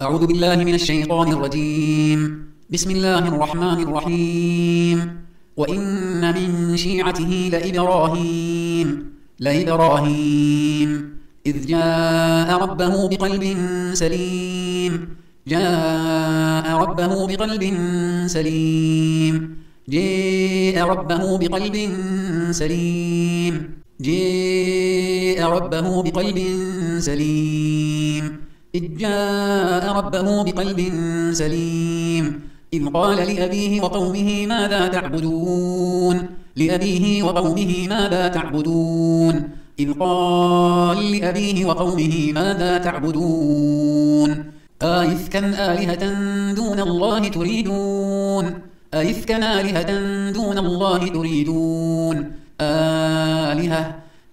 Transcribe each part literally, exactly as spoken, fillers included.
أعوذ بالله من الشيطان الرجيم. بسم الله الرحمن الرحيم. وإن من شيعته لإبراهيم لإبراهيم إذ جاء ربه بقلب سليم جاء ربه بقلب سليم جاء ربه بقلب سليم جاء ربه بقلب سليم إذ جاء ربه بقلب سليم إذ قال لأبيه وقومه ماذا تعبدون لأبيه وقومه ماذا تعبدون إذ قال لأبيه وقومه ماذا تعبدون أئفكا آلهة دون الله تريدون أئفكا آلهة دون الله تريدون آلهة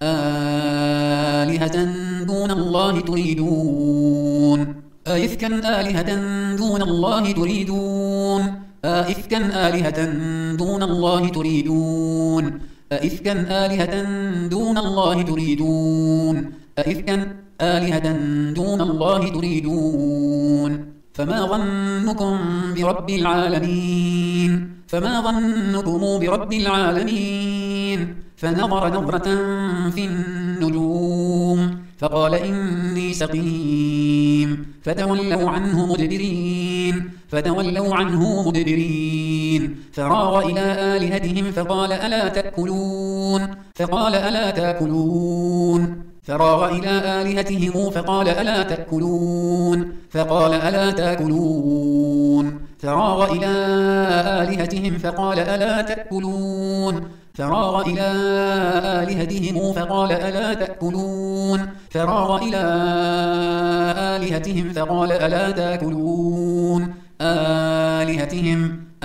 آلهة دون الله تريدون أئفكا آلهة دون الله تريدون أئفكا آلهة دون الله تريدون أئفكا آلهة دون الله تريدون أئفكا آلهة دون الله تريدون فما ظنكم برب العالمين فما ظنكم برب العالمين فنظر نظرة في النجوم فقال إني سقيم فتولوا عنه مدبرين فتولوا عنه مدبرين فراغ إلى آلهتهم فقال ألا تأكلون فقال ألا تأكلون فراغ إلى آلهتهم فقال ألا تأكلون فقال ألا تأكلون فراغ إلى آلهتهم فقال ألا تأكلون فراغ إلى آلهتهم فقال ألا تأكلون فراغ إلى آلهتهم فقال ألا تأكلون آلهتهم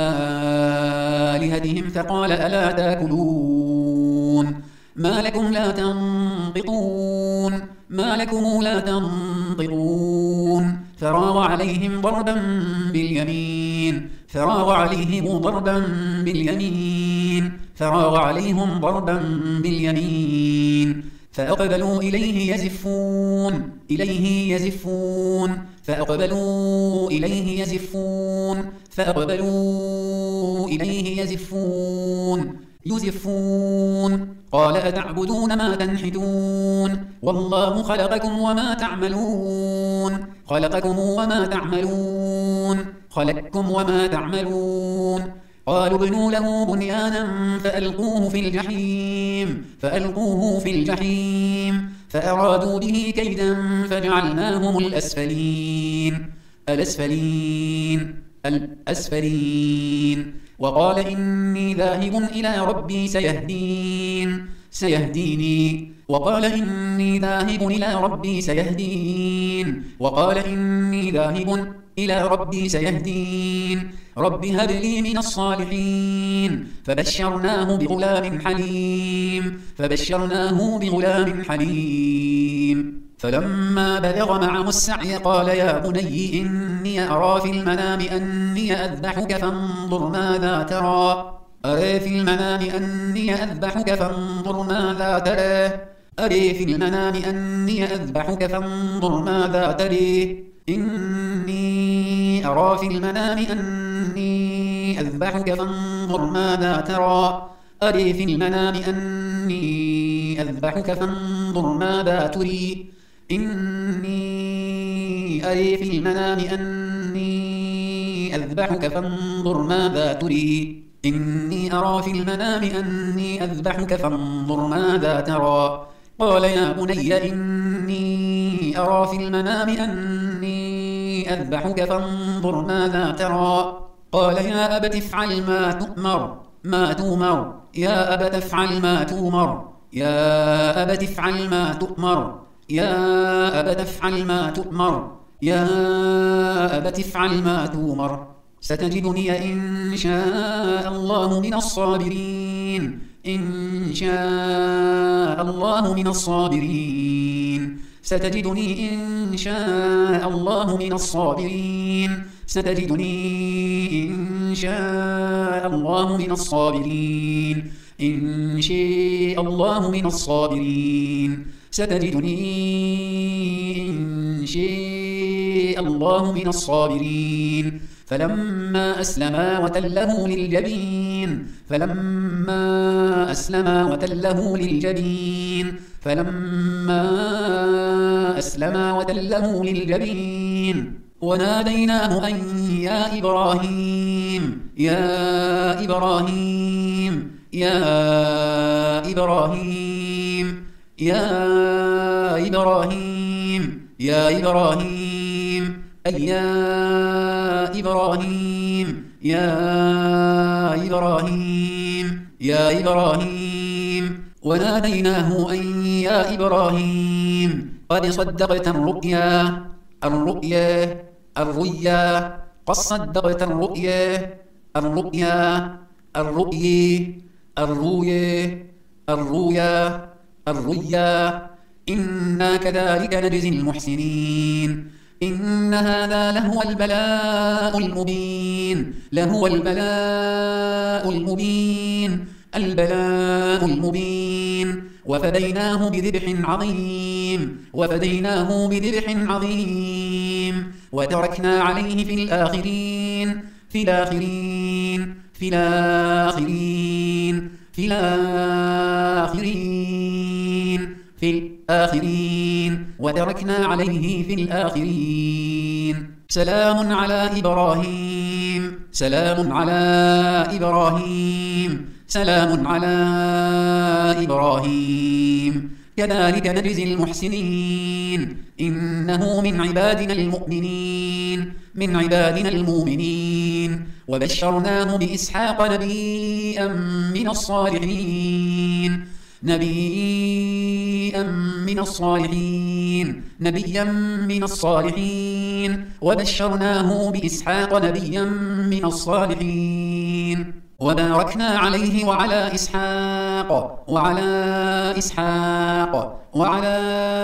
آلهتهم فقال ألا تأكلون ما لكم لا تنطقون ما لكم لا تنطقون فراغ عليهم ضربا باليمين فراغ عليهم ضربا باليمين فراغ عليهم ضربا باليمين فأقبلوا إليه يزفون إليه يزفون فأقبلوا إليه يزفون فأقبلوا إليه يزفون يزفون قال أتعبدون ما تنحتون والله خلقكم وما تعملون خلقكم وما تعملون خلقكم وما تعملون قالوا ابنوا له بنيانا فألقوه في الجحيم فألقوه في الجحيم فأرادوا به كيدا فجعلناهم الأسفلين الأسفلين الأسفلين وقال إني ذاهب إلى ربي سيهدين سيهديني وقال إني ذاهب إلى ربي سيهدين وقال إني ذاهب إلى ربي سيهدين رب هب لي من الصالحين فبشرناه بغلام حليم فبشرناه بغلام حليم فلما بلغ معه السعي قال يا بني إني أرى في المنام أني أذبحك فانظر ماذا ترى أرى في المنام أني أذبحك فانظر ماذا ترى أرى في المنام أني أذبحك فانظر ماذا ترى إني أرى في المنام أني أذبحك فانظر ماذا ترى أرى في المنام أني أذبحك فانظر ماذا تري إني أرى في المنام أني أذبحك فانظر ماذا تري إني أرى في المنام أني أذبحك فانظر ماذا ترى قال يا بني إني أرى في المنام أني أذبحك فانظر ماذا ترى قال يا أبت افعل ما تؤمر ما تؤمر يا أبت افعل ما تؤمر يا أبت افعل ما تؤمر يا أبت افعل ما تؤمر يا أبت افعل ما تؤمر ستجدني إن شاء الله من الصابرين إن شاء الله من الصابرين ستجدني إن شاء الله من الصابرين ستجدني إن شاء الله من الصابرين إن شاء الله من الصابرين ستجدني إن شاء الله من الصابرين فلما أسلما وتله للجبين فلما أسلما وتله للجبين فلما أسلما وتله للجبين وناديناه أن يا إبراهيم يا إبراهيم يا إبراهيم يا إبراهيم يا إبراهيم أي يا إبراهيم يا إبراهيم يا إبراهيم وناديناه أن يا إبراهيم قد صدقت الرؤيا الرؤيا الرؤيا قد صدقت الرؤيا الرؤيا الرؤيا الرؤيا الرؤيا الرؤيا إنا كذلك نجزي المحسنين إن هذا لهو البلاء المبين لهو البلاء المبين البلاء المبين وفديناه بذبح عظيم وفديناه بذبح عظيم وتركنا عليه في الآخرين في الآخرين في الآخرين في الآخرين في الآخرين وتركنا عليه في الآخرين سلام على إبراهيم سلام على إبراهيم سلام على إبراهيم كذلك نجزي المحسنين إنه من عبادنا المؤمنين من عبادنا المؤمنين وبشرناه بإسحاق نبيا من الصالحين نبيا من الصالحين نبيا من الصالحين وبشرناه بإسحاق نبيا من الصالحين وباركنا عليه وعلى إسحاق وعلى إسحاق وعلى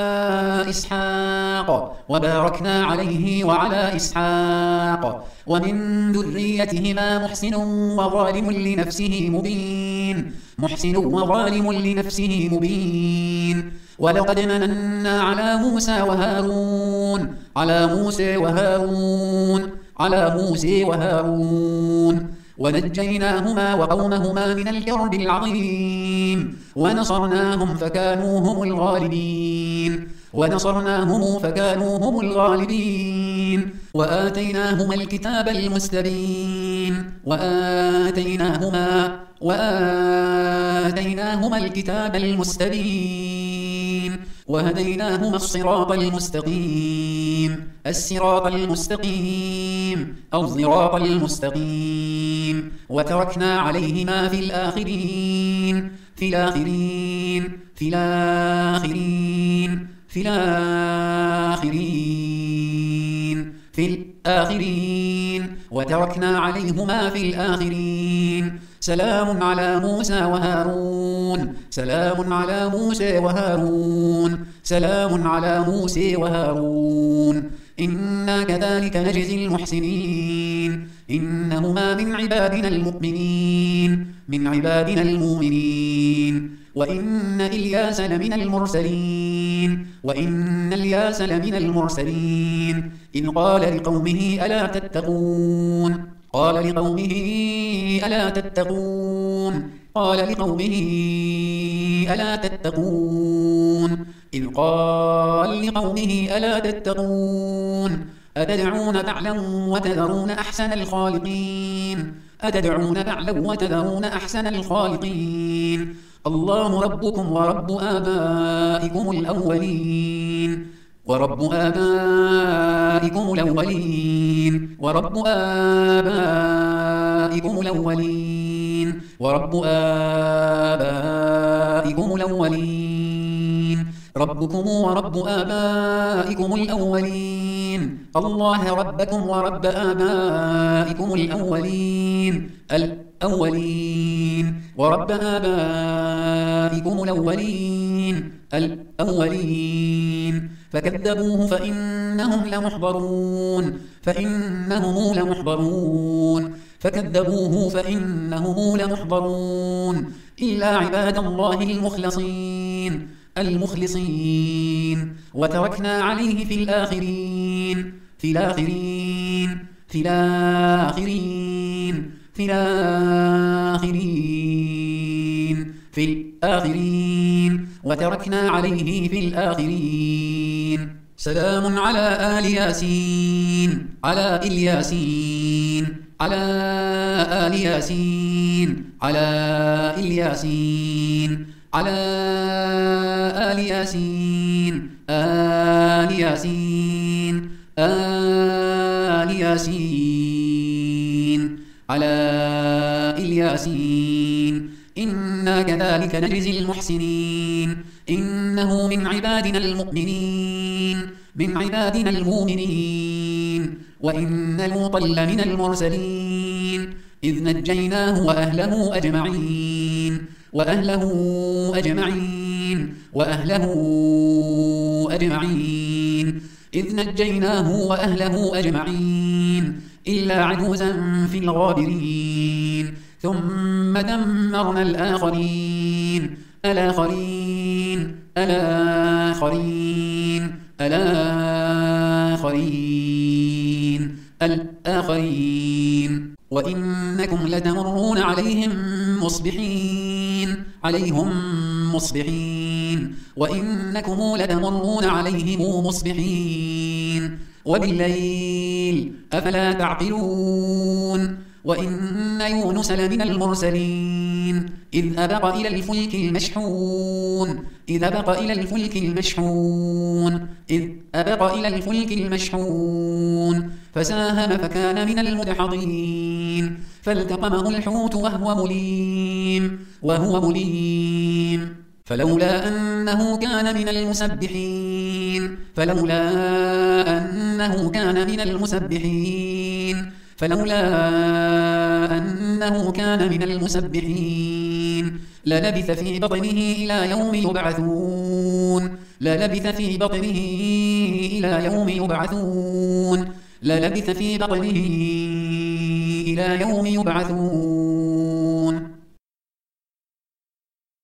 إسحاق وباركنا عليه وعلى إسحاق ومن ذريتهما محسن وظالم لنفسه مبين محسن وظالم لنفسه مبين ولقد مننا على موسى وهارون على موسى وهارون على موسى وهارون ونجيناهما وقومهما من الكرب العظيم ونصرناهم فكانوا هم الغالبين ونصرناهم فكانوا هم الغالبين وآتيناهما الكتاب المستبين وآتيناهما وآتيناهما الكتاب المستبين وهديناهما الصراط المستقيم الصراط المستقيم أو الصراط المستقيم وتركنا عليهما في الآخرين في الآخرين في الآخرين في الآخرين في الآخرين وتركنا عليهما في الآخرين سلام على موسى وهارون سلام على موسى وهارون سلام على موسى وهارون إنا كذلك نجزي المحسنين إنهما من عبادنا المؤمنين من عبادنا المؤمنين وإن إلياس لمن المرسلين وإن إلياس لمن المرسلين إذ قال لقومه ألا تتقون قال لقومه ألا تتقون قال لقومه ألا تتقون إذ قال لقومه ألا تتقون أتدعون بعلا وتذرون أحسن الخالقين أتدعون بعلا وتذرون أحسن الخالقين الله ربكم ورب آبائكم الأولين ورب آبائكم الأولين ورب آبائكم الأولين ورب آبائكم الأولين ربكم ورب آبائكم الأولين الله ربكم ورب آبائكم الأولين الأولين ورب آبائكم الأولين الأولين فكذبوه فإنهم لمحضرون فإنهم لمحضرون فكذبوه فإنهم لمحضرون إلا عباد الله المخلصين المخلصين وتركنا عليه في الآخرين في الآخرين في الآخرين في الآخرين في الآخرين وتركنا عليه في الآخرين سلام على آل ياسين على الياسين على آل ياسين على الياسين على آل ياسين آل ياسين آل ياسين على الياسين إنا كذلك نجزي المحسنين إنه من عبادنا المؤمنين من عبادنا المؤمنين وإن لوطا لمن المرسلين إذ نجيناه وأهله أجمعين وأهله أجمعين وأهله أجمعين إذ نجيناه وأهله أجمعين إلا عجوزا في الغابرين ثم دمرنا الآخرين الآخرين الآخرين الآخرين الآخرين وإنكم لتمرون عليهم مصبحين عليهم مصبحين وإنكم لتمرون عليهم مصبحين وبالليل أفلا تعقلون وإن يونس لمن المرسلين إذ أبق إلى الفلك المشحون إذ أبق إلى الفلك المشحون إذ أبق إلى الفلك المشحون فساهم فكان من المدحضين فالتقمه الحوت وهو مليم وهو مليم فلولا أنه كان من المسبحين فلولا أنه كان من المسبحين فلولا أنه كان من المسبحين للبث في بطنه إلى يوم يبعثون للبث في بطنه إلى يوم يبعثون للبث في بطنه إلى يوم يبعثون